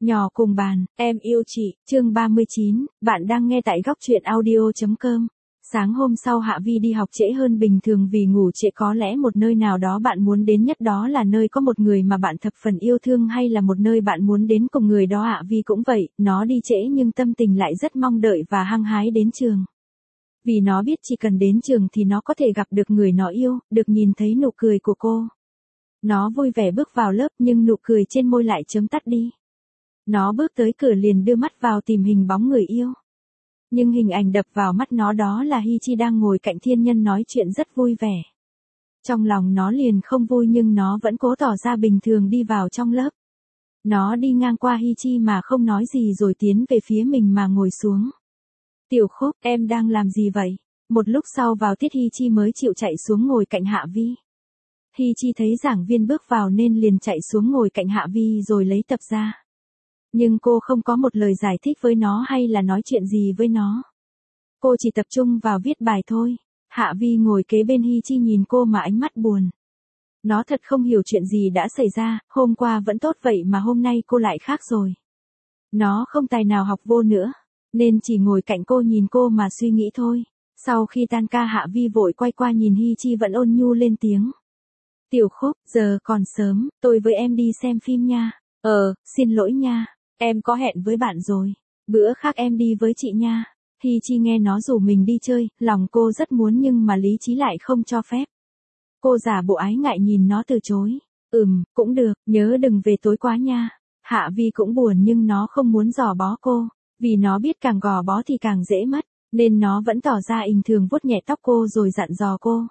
Nhỏ cùng bàn, em yêu chị, chương 39, bạn đang nghe tại góc truyện audio.com. Sáng hôm sau Hạ Vi đi học trễ hơn bình thường vì ngủ trễ, có lẽ một nơi nào đó bạn muốn đến nhất đó là nơi có một người mà bạn thập phần yêu thương hay là một nơi bạn muốn đến cùng người đó. Hạ Vi cũng vậy, nó đi trễ nhưng tâm tình lại rất mong đợi và hăng hái đến trường. Vì nó biết chỉ cần đến trường thì nó có thể gặp được người nó yêu, được nhìn thấy nụ cười của cô. Nó vui vẻ bước vào lớp nhưng nụ cười trên môi lại chớm tắt đi. Nó bước tới cửa liền đưa mắt vào tìm hình bóng người yêu. Nhưng hình ảnh đập vào mắt nó đó là Hi Chi đang ngồi cạnh thiên nhân nói chuyện rất vui vẻ. Trong lòng nó liền không vui nhưng nó vẫn cố tỏ ra bình thường đi vào trong lớp. Nó đi ngang qua Hi Chi mà không nói gì rồi tiến về phía mình mà ngồi xuống. Tiểu Khúc, em đang làm gì vậy? Một lúc sau vào tiết Hi Chi mới chịu chạy xuống ngồi cạnh Hạ Vi. Hi Chi thấy giảng viên bước vào nên liền chạy xuống ngồi cạnh Hạ Vi rồi lấy tập ra. Nhưng cô không có một lời giải thích với nó hay là nói chuyện gì với nó. Cô chỉ tập trung vào viết bài thôi. Hạ Vi ngồi kế bên Hi Chi nhìn cô mà ánh mắt buồn. Nó thật không hiểu chuyện gì đã xảy ra, hôm qua vẫn tốt vậy mà hôm nay cô lại khác rồi. Nó không tài nào học vô nữa, nên chỉ ngồi cạnh cô nhìn cô mà suy nghĩ thôi. Sau khi tan ca Hạ Vi vội quay qua nhìn Hi Chi vẫn ôn nhu lên tiếng. Tiểu Khúc, giờ còn sớm, tôi với em đi xem phim nha. Xin lỗi nha. Em có hẹn với bạn rồi. Bữa khác em đi với chị nha. Hi Chi nghe nó rủ mình đi chơi, lòng cô rất muốn nhưng mà lý trí lại không cho phép. Cô giả bộ ái ngại nhìn nó từ chối. Cũng được, nhớ đừng về tối quá nha. Hạ Vi cũng buồn nhưng nó không muốn gò bó cô. Vì nó biết càng gò bó thì càng dễ mất. Nên nó vẫn tỏ ra bình thường vuốt nhẹ tóc cô rồi dặn dò cô.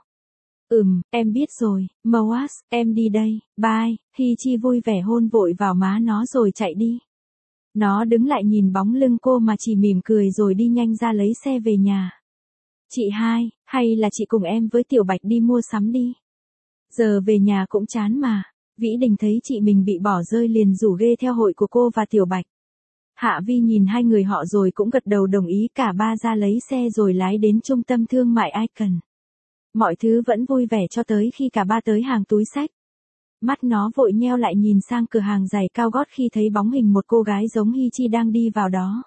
Em biết rồi, Moas, em đi đây, bye. Hi Chi vui vẻ hôn vội vào má nó rồi chạy đi. Nó đứng lại nhìn bóng lưng cô mà chỉ mỉm cười rồi đi nhanh ra lấy xe về nhà. Chị hai, hay là chị cùng em với Tiểu Bạch đi mua sắm đi. Giờ về nhà cũng chán mà. Vĩ Đình thấy chị mình bị bỏ rơi liền rủ ghê theo hội của cô và Tiểu Bạch. Hạ Vi nhìn hai người họ rồi cũng gật đầu đồng ý, cả ba ra lấy xe rồi lái đến trung tâm thương mại Icon. Mọi thứ vẫn vui vẻ cho tới khi cả ba tới hàng túi xách. Mắt nó vội nheo lại nhìn sang cửa hàng giày cao gót khi thấy bóng hình một cô gái giống Hi Chi đang đi vào đó.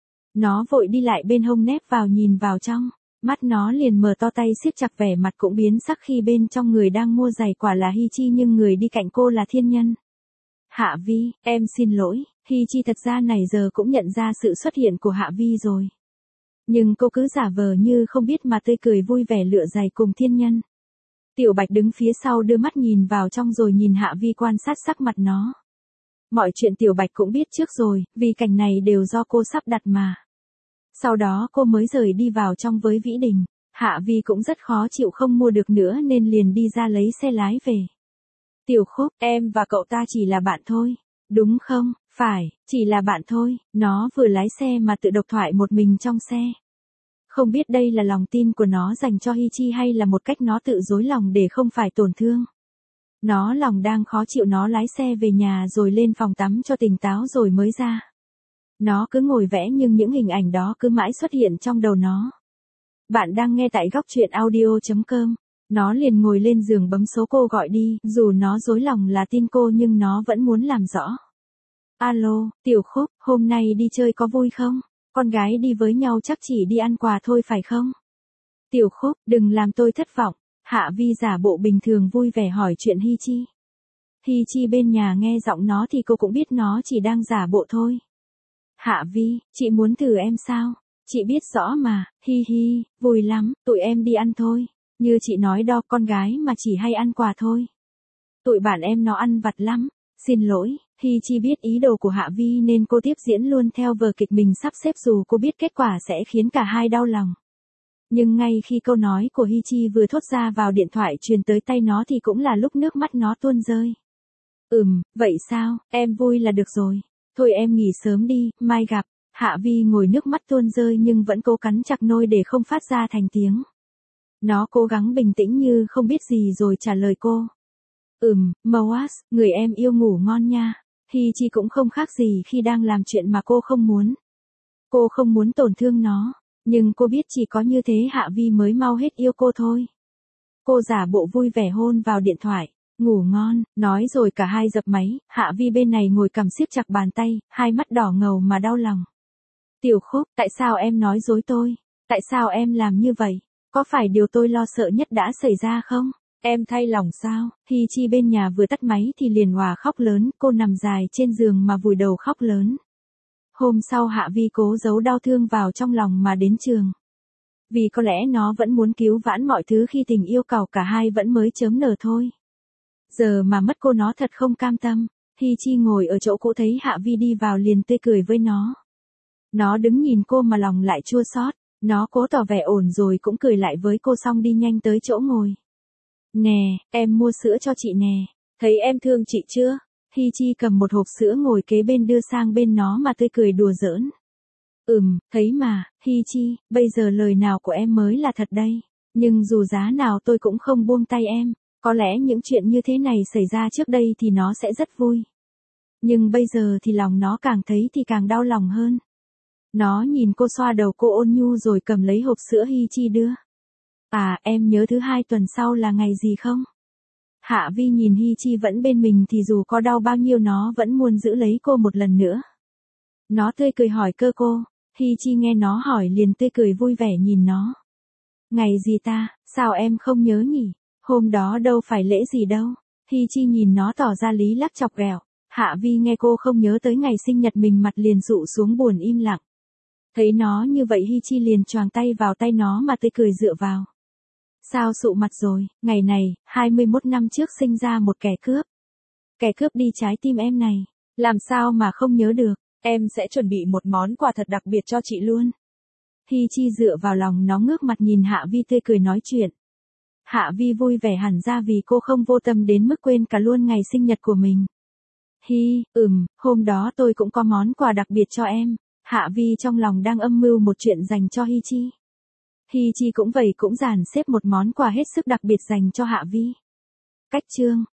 Nó vội đi lại bên hông nép vào nhìn vào trong. Mắt nó liền mở to tay siết chặt, vẻ mặt cũng biến sắc khi bên trong người đang mua giày quả là Hi Chi nhưng người đi cạnh cô là thiên nhân. Hạ Vi, em xin lỗi. Hi Chi thật ra này giờ cũng nhận ra sự xuất hiện của Hạ Vi rồi. Nhưng cô cứ giả vờ như không biết mà tươi cười vui vẻ lựa giày cùng thiên nhân. Tiểu Bạch đứng phía sau đưa mắt nhìn vào trong rồi nhìn Hạ Vi quan sát sắc mặt nó. Mọi chuyện Tiểu Bạch cũng biết trước rồi, vì cảnh này đều do cô sắp đặt mà. Sau đó cô mới rời đi vào trong với Vĩ Đình. Hạ Vi cũng rất khó chịu không mua được nữa nên liền đi ra lấy xe lái về. Tiểu Khúc, em và cậu ta chỉ là bạn thôi. Đúng không? Phải, chỉ là bạn thôi. Nó vừa lái xe mà tự độc thoại một mình trong xe. Không biết đây là lòng tin của nó dành cho Hi Chi hay là một cách nó tự dối lòng để không phải tổn thương. Nó lòng đang khó chịu, nó lái xe về nhà rồi lên phòng tắm cho tỉnh táo rồi mới ra. Nó cứ ngồi vẽ nhưng những hình ảnh đó cứ mãi xuất hiện trong đầu nó. Bạn đang nghe tại góc truyện audio.com. Nó liền ngồi lên giường bấm số cô gọi đi, dù nó dối lòng là tin cô nhưng nó vẫn muốn làm rõ. Alo, Tiểu Khúc, hôm nay đi chơi có vui không? Con gái đi với nhau chắc chỉ đi ăn quà thôi phải không? Tiểu Khúc, đừng làm tôi thất vọng. Hạ Vi giả bộ bình thường vui vẻ hỏi chuyện Hi Chi. Hi Chi bên nhà nghe giọng nó thì cô cũng biết nó chỉ đang giả bộ thôi. Hạ Vi, chị muốn thử em sao? Chị biết rõ mà, hi hi, vui lắm, tụi em đi ăn thôi. Như chị nói đó, con gái mà chỉ hay ăn quà thôi. Tụi bạn em nó ăn vặt lắm. Xin lỗi. Hi Chi biết ý đồ của Hạ Vi nên cô tiếp diễn luôn theo vở kịch mình sắp xếp dù cô biết kết quả sẽ khiến cả hai đau lòng. Nhưng ngay khi câu nói của Hi Chi vừa thốt ra vào điện thoại truyền tới tay nó thì cũng là lúc nước mắt nó tuôn rơi. Vậy sao, em vui là được rồi. Thôi em nghỉ sớm đi, mai gặp. Hạ Vi ngồi nước mắt tuôn rơi nhưng vẫn cố cắn chặt môi để không phát ra thành tiếng. Nó cố gắng bình tĩnh như không biết gì rồi trả lời cô. Moas, người em yêu ngủ ngon nha. Hi Chi cũng không khác gì khi đang làm chuyện mà cô không muốn. Cô không muốn tổn thương nó, nhưng cô biết chỉ có như thế Hạ Vi mới mau hết yêu cô thôi. Cô giả bộ vui vẻ hôn vào điện thoại. Ngủ ngon, nói rồi cả hai dập máy, Hạ Vi bên này ngồi cầm siết chặt bàn tay, hai mắt đỏ ngầu mà đau lòng. Tiểu Khúc, tại sao em nói dối tôi? Tại sao em làm như vậy? Có phải điều tôi lo sợ nhất đã xảy ra không? Em thay lòng sao? Hi Chi bên nhà vừa tắt máy thì liền òa khóc lớn, cô nằm dài trên giường mà vùi đầu khóc lớn. Hôm sau Hạ Vi cố giấu đau thương vào trong lòng mà đến trường. Vì có lẽ nó vẫn muốn cứu vãn mọi thứ khi tình yêu cầu cả hai vẫn mới chớm nở thôi. Giờ mà mất cô nó thật không cam tâm. Hi Chi ngồi ở chỗ cũ thấy Hạ Vi đi vào liền tươi cười với nó. Nó đứng nhìn cô mà lòng lại chua xót. Nó cố tỏ vẻ ổn rồi cũng cười lại với cô xong đi nhanh tới chỗ ngồi. Nè, em mua sữa cho chị nè. Thấy em thương chị chưa? Hi Chi cầm một hộp sữa ngồi kế bên đưa sang bên nó mà tươi cười đùa giỡn. Thấy mà, Hi Chi, bây giờ lời nào của em mới là thật đây. Nhưng dù giá nào tôi cũng không buông tay em. Có lẽ những chuyện như thế này xảy ra trước đây thì nó sẽ rất vui. Nhưng bây giờ thì lòng nó càng thấy thì càng đau lòng hơn. Nó nhìn cô xoa đầu cô ôn nhu rồi cầm lấy hộp sữa Hi Chi đưa. À, em nhớ thứ 2 tuần sau là ngày gì không? Hạ Vi nhìn Hi Chi vẫn bên mình thì dù có đau bao nhiêu nó vẫn muốn giữ lấy cô một lần nữa. Nó tươi cười hỏi cơ cô. Hi Chi nghe nó hỏi liền tươi cười vui vẻ nhìn nó. Ngày gì ta, sao em không nhớ nhỉ? Hôm đó đâu phải lễ gì đâu. Hi Chi nhìn nó tỏ ra lý lắc chọc ghẹo. Hạ Vi nghe cô không nhớ tới ngày sinh nhật mình mặt liền dụ xuống buồn im lặng. Thấy nó như vậy Hi Chi liền choàng tay vào tay nó mà tươi cười dựa vào. Sao sụ mặt rồi, ngày này, 21 năm trước sinh ra một kẻ cướp. Kẻ cướp đi trái tim em này, làm sao mà không nhớ được, em sẽ chuẩn bị một món quà thật đặc biệt cho chị luôn. Hi Chi dựa vào lòng nó ngước mặt nhìn Hạ Vi tươi cười nói chuyện. Hạ Vi vui vẻ hẳn ra vì cô không vô tâm đến mức quên cả luôn ngày sinh nhật của mình. Hôm đó tôi cũng có món quà đặc biệt cho em. Hạ Vi trong lòng đang âm mưu một chuyện dành cho Hi Chi. Hi Chi cũng vậy cũng dàn xếp một món quà hết sức đặc biệt dành cho Hạ Vi. Cách chương